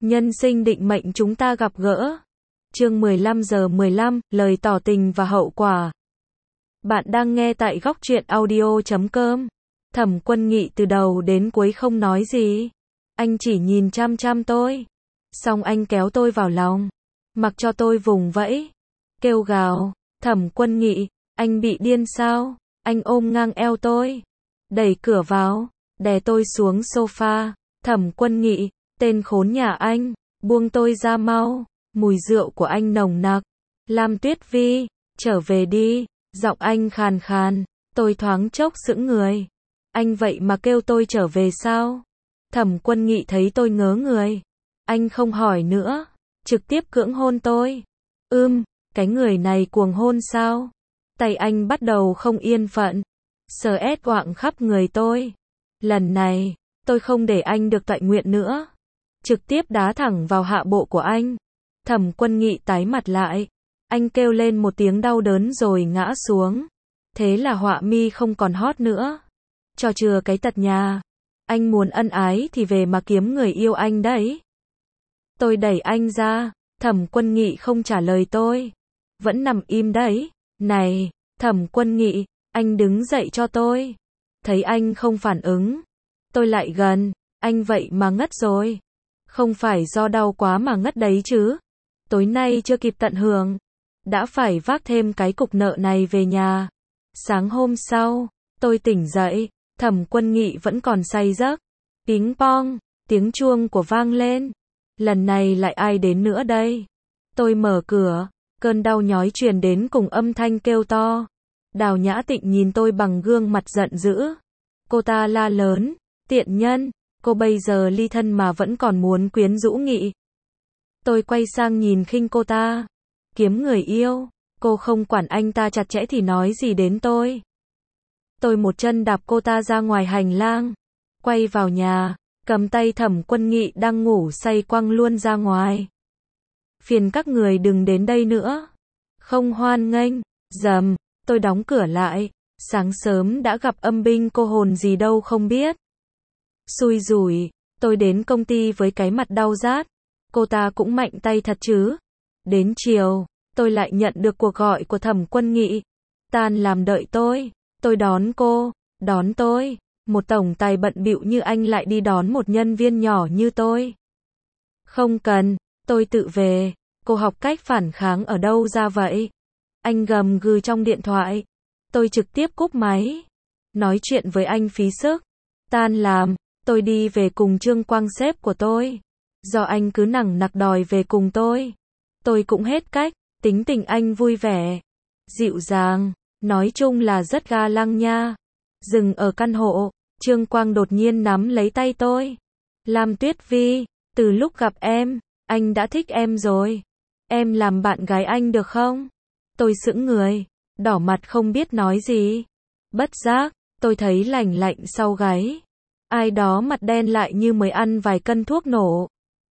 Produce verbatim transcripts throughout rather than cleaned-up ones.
Nhân sinh định mệnh chúng ta gặp gỡ. Chương mười lăm giờ mười lăm, lời tỏ tình và hậu quả. Bạn đang nghe tại góc truyện audio chấm com. Thẩm Quân Nghị từ đầu đến cuối không nói gì. Anh chỉ nhìn chăm chăm tôi. Xong anh kéo tôi vào lòng. Mặc cho tôi vùng vẫy. Kêu gào. Thẩm Quân Nghị, anh bị điên sao? Anh ôm ngang eo tôi. Đẩy cửa vào. Đè tôi xuống sofa. Thẩm Quân Nghị, tên khốn nhà anh. Buông tôi ra mau. Mùi rượu của anh nồng nặc. Lam Tuyết Vi, trở về đi. Giọng anh khàn khàn. Tôi thoáng chốc sững người. Anh vậy mà kêu tôi trở về sao? Thẩm Quân Nghị thấy tôi ngớ người. Anh không hỏi nữa. Trực tiếp cưỡng hôn tôi. Ưm, cái người này cuồng hôn sao? Tay anh bắt đầu không yên phận. Sờ ét oạng khắp người tôi. Lần này, tôi không để anh được toại nguyện nữa. Trực tiếp đá thẳng vào hạ bộ của anh. Thẩm Quân Nghị tái mặt lại. Anh kêu lên một tiếng đau đớn rồi ngã xuống. Thế là họa mi không còn hot nữa. Cho chừa cái tật nhà. Anh muốn ân ái thì về mà kiếm người yêu anh đấy. Tôi đẩy anh ra. Thẩm Quân Nghị không trả lời tôi. Vẫn nằm im đấy. Này, Thẩm Quân Nghị, anh đứng dậy cho tôi. Thấy anh không phản ứng. Tôi lại gần. Anh vậy mà ngất rồi. Không phải do đau quá mà ngất đấy chứ. Tối nay chưa kịp tận hưởng. Đã phải vác thêm cái cục nợ này về nhà. Sáng hôm sau, tôi tỉnh dậy. Thẩm Quân Nghị vẫn còn say giấc. Ping pong, tiếng chuông của vang lên. Lần này lại ai đến nữa đây? Tôi mở cửa. Cơn đau nhói truyền đến cùng âm thanh kêu to. Đào Nhã Tịnh nhìn tôi bằng gương mặt giận dữ. Cô ta la lớn. Tiện nhân, cô bây giờ ly thân mà vẫn còn muốn quyến rũ Nghị. Tôi quay sang nhìn khinh cô ta. Kiếm người yêu, cô không quản anh ta chặt chẽ thì nói gì đến tôi. Tôi một chân đạp cô ta ra ngoài hành lang. Quay vào nhà, cầm tay Thẩm Quân Nghị đang ngủ say quăng luôn ra ngoài. Phiền các người đừng đến đây nữa. Không hoan nghênh. Dầm, tôi đóng cửa lại. Sáng sớm đã gặp âm binh cô hồn gì đâu không biết. Xui rủi, tôi đến công ty với cái mặt đau rát. Cô ta cũng mạnh tay thật chứ. Đến chiều, tôi lại nhận được cuộc gọi của Thẩm Quân Nghị. Tan làm đợi tôi. Tôi đón cô, đón tôi. Một tổng tài bận bịu như anh lại đi đón một nhân viên nhỏ như tôi. Không cần, tôi tự về. Cô học cách phản kháng ở đâu ra vậy? Anh gầm gừ trong điện thoại. Tôi trực tiếp cúp máy. Nói chuyện với anh phí sức. Tan làm, tôi đi về cùng Trương Quang sếp của tôi. Do anh cứ nằng nặc đòi về cùng tôi. Tôi cũng hết cách, tính tình anh vui vẻ. Dịu dàng, nói chung là rất ga lăng nha. Dừng ở căn hộ, Trương Quang đột nhiên nắm lấy tay tôi. Lam Tuyết Vi, từ lúc gặp em, anh đã thích em rồi. Em làm bạn gái anh được không? Tôi sững người, đỏ mặt không biết nói gì. Bất giác, tôi thấy lành lạnh sau gáy. Ai đó mặt đen lại như mới ăn vài cân thuốc nổ.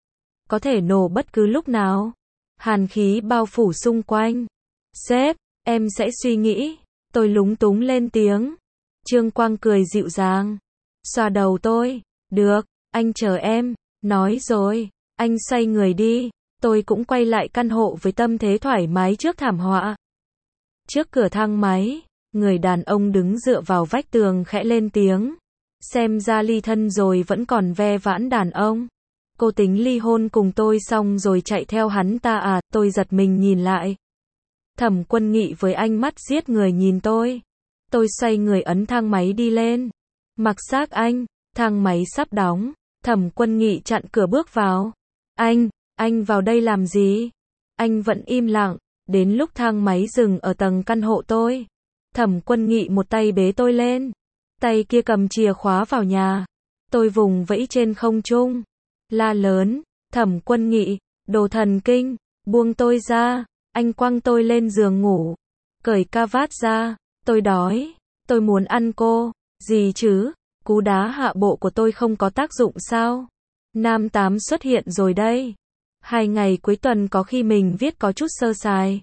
Có thể nổ bất cứ lúc nào. Hàn khí bao phủ xung quanh. Sếp, em sẽ suy nghĩ. Tôi lúng túng lên tiếng. Trương Quang cười dịu dàng. Xoa đầu tôi. Được, anh chờ em. Nói rồi, anh xoay người đi. Tôi cũng quay lại căn hộ với tâm thế thoải mái trước thảm họa. Trước cửa thang máy, người đàn ông đứng dựa vào vách tường khẽ lên tiếng. Xem ra ly thân rồi vẫn còn ve vãn đàn ông. Cô tính ly hôn cùng tôi xong rồi chạy theo hắn ta à? Tôi giật mình nhìn lại. Thẩm Quân Nghị với ánh mắt giết người nhìn tôi. Tôi xoay người ấn thang máy đi lên. Mặc xác anh, thang máy sắp đóng. Thẩm Quân Nghị chặn cửa bước vào. Anh, anh vào đây làm gì? Anh vẫn im lặng. Đến lúc thang máy dừng ở tầng căn hộ tôi. Thẩm Quân Nghị một tay bế tôi lên. Tay kia cầm chìa khóa vào nhà. Tôi vùng vẫy trên không trung. La lớn, Thẩm Quân Nghị, đồ thần kinh, buông tôi ra. Anh quăng tôi lên giường ngủ. Cởi ca vát ra. Tôi đói. Tôi muốn ăn cô. Gì chứ? Cú đá hạ bộ của tôi không có tác dụng sao? Nam tám xuất hiện rồi đây. Hai ngày cuối tuần có khi mình viết có chút sơ sài.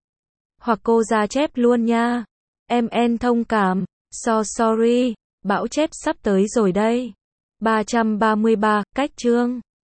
Hoặc cô ra chép luôn nha. Em en thông cảm. So sorry. Bão chép sắp tới rồi đây. ba trăm ba mươi ba, cách chương.